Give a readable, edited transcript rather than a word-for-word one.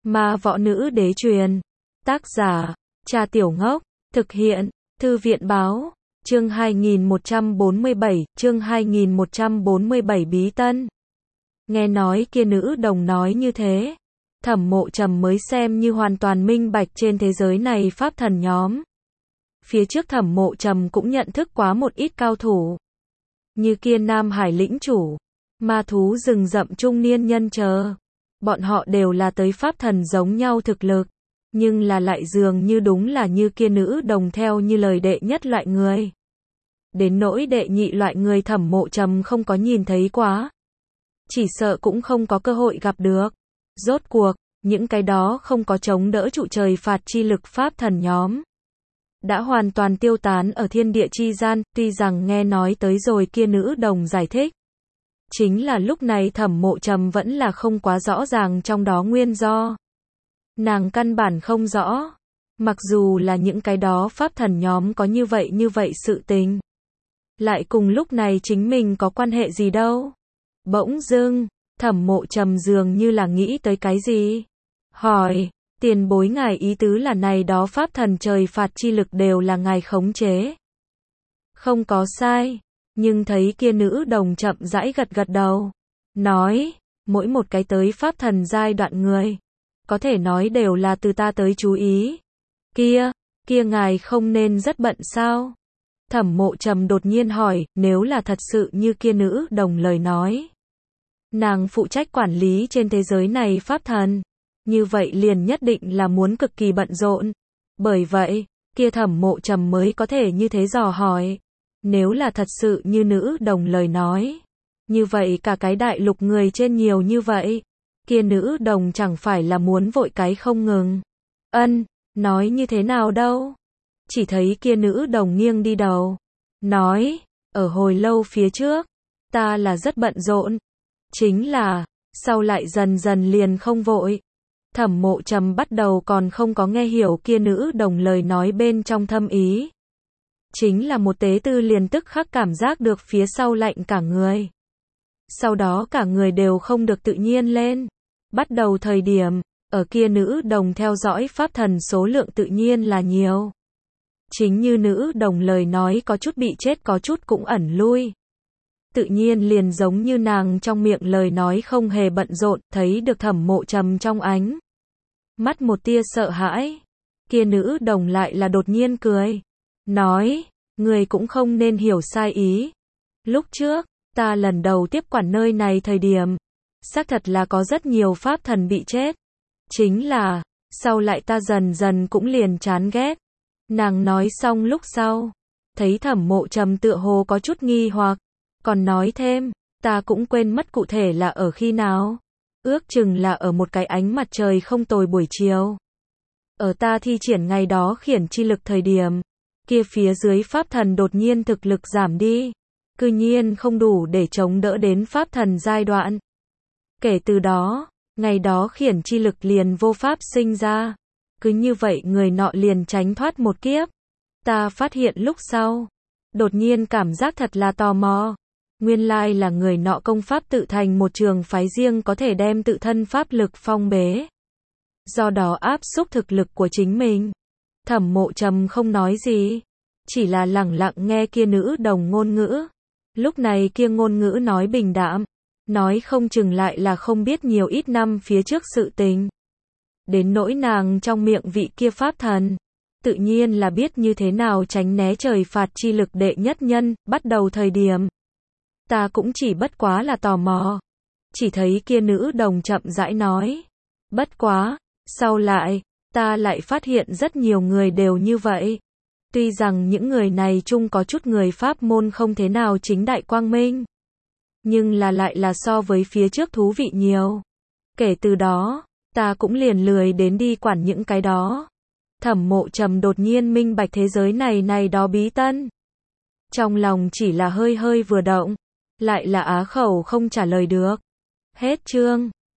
Ma Võ Nữ Đế truyền. Tác giả, Cha Tiểu Ngốc. Thực hiện, Thư viện Báo. Chương 2147, Bí Tân. Nghe nói kia nữ đồng nói như thế, Thẩm Mộ Trầm mới xem như hoàn toàn minh bạch trên thế giới này pháp thần nhóm. Phía trước Thẩm Mộ Trầm cũng nhận thức quá một ít cao thủ, như kia Nam Hải lĩnh chủ, ma thú rừng rậm trung niên nhân chờ. Bọn họ đều là tới pháp thần giống nhau thực lực, nhưng là lại dường như đúng là như kia nữ đồng theo như lời đệ nhất loại người. Đến nỗi đệ nhị loại người Thẩm Mộ Trầm không có nhìn thấy quá, chỉ sợ cũng không có cơ hội gặp được. Rốt cuộc, những cái đó không có chống đỡ trụ trời phạt chi lực pháp thần nhóm, đã hoàn toàn tiêu tán ở thiên địa chi gian. Tuy rằng nghe nói tới rồi kia nữ đồng giải thích, chính là lúc này Thẩm Mộ Trầm vẫn là không quá rõ ràng trong đó nguyên do. Nàng căn bản không rõ, mặc dù là những cái đó pháp thần nhóm có như vậy sự tình, lại cùng lúc này chính mình có quan hệ gì đâu. Bỗng dưng, Thẩm Mộ Trầm dường như là nghĩ tới cái gì, hỏi, tiền bối ngài ý tứ là này đó pháp thần trời phạt chi lực đều là ngài khống chế? Không có sai, nhưng thấy kia nữ đồng chậm rãi gật gật đầu, nói, mỗi một cái tới pháp thần giai đoạn người, có thể nói đều là từ ta tới chú ý. Kia ngài không nên rất bận sao? Thẩm Mộ Trầm đột nhiên hỏi, nếu là thật sự như kia nữ đồng lời nói, nàng phụ trách quản lý trên thế giới này pháp thần, như vậy liền nhất định là muốn cực kỳ bận rộn. Bởi vậy, kia Thẩm Mộ Trầm mới có thể như thế dò hỏi, nếu là thật sự như nữ đồng lời nói, như vậy cả cái đại lục người trên nhiều như vậy, kia nữ đồng chẳng phải là muốn vội cái không ngừng. Nói như thế nào đâu? Chỉ thấy kia nữ đồng nghiêng đi đầu, nói, ở hồi lâu phía trước, ta là rất bận rộn, chính là, sau lại dần dần liền không vội. Thẩm Mộ Trầm bắt đầu còn không có nghe hiểu kia nữ đồng lời nói bên trong thâm ý. Chính là một tế tư liền tức khắc cảm giác được phía sau lạnh cả người. Sau đó cả người đều không được tự nhiên lên. Bắt đầu thời điểm, ở kia nữ đồng theo dõi pháp thần số lượng tự nhiên là nhiều. Chính như nữ đồng lời nói có chút bị chết có chút cũng ẩn lui. Tự nhiên liền giống như nàng trong miệng lời nói không hề bận rộn, thấy được Thẩm Mộ Trầm trong ánh mắt một tia sợ hãi. Kia nữ đồng lại là đột nhiên cười, nói, người cũng không nên hiểu sai ý. Lúc trước, ta lần đầu tiếp quản nơi này thời điểm, xác thật là có rất nhiều pháp thần bị chết. Chính là, sau lại ta dần dần cũng liền chán ghét. Nàng nói xong lúc sau, thấy Thẩm Mộ Trầm tựa hồ có chút nghi hoặc, còn nói thêm, ta cũng quên mất cụ thể là ở khi nào. Ước chừng là ở một cái ánh mặt trời không tồi buổi chiều. Ở ta thi triển ngày đó khiển chi lực thời điểm, kia phía dưới pháp thần đột nhiên thực lực giảm đi, cư nhiên không đủ để chống đỡ đến pháp thần giai đoạn. Kể từ đó, ngày đó khiển chi lực liền vô pháp sinh ra. Cứ như vậy người nọ liền tránh thoát một kiếp. Ta phát hiện lúc sau, đột nhiên cảm giác thật là tò mò. Nguyên lai là người nọ công pháp tự thành một trường phái riêng có thể đem tự thân pháp lực phong bế, do đó áp xúc thực lực của chính mình. Thẩm Mộ Trầm không nói gì, chỉ là lẳng lặng nghe kia nữ đồng ngôn ngữ. Lúc này kia ngôn ngữ nói bình đạm, nói không chừng lại là không biết nhiều ít năm phía trước sự tình. Đến nỗi nàng trong miệng vị kia pháp thần, tự nhiên là biết như thế nào tránh né trời phạt chi lực đệ nhất nhân. Bắt đầu thời điểm, ta cũng chỉ bất quá là tò mò. Chỉ thấy kia nữ đồng chậm rãi nói, bất quá, sau lại, ta lại phát hiện rất nhiều người đều như vậy. Tuy rằng những người này chung có chút người pháp môn không thế nào chính đại quang minh, nhưng là lại là so với phía trước thú vị nhiều. Kể từ đó, ta cũng liền lười đến đi quản những cái đó. Thẩm Mộ Trầm đột nhiên minh bạch thế giới này đó bí tân. Trong lòng chỉ là hơi vừa động, lại là á khẩu không trả lời được. Hết chương.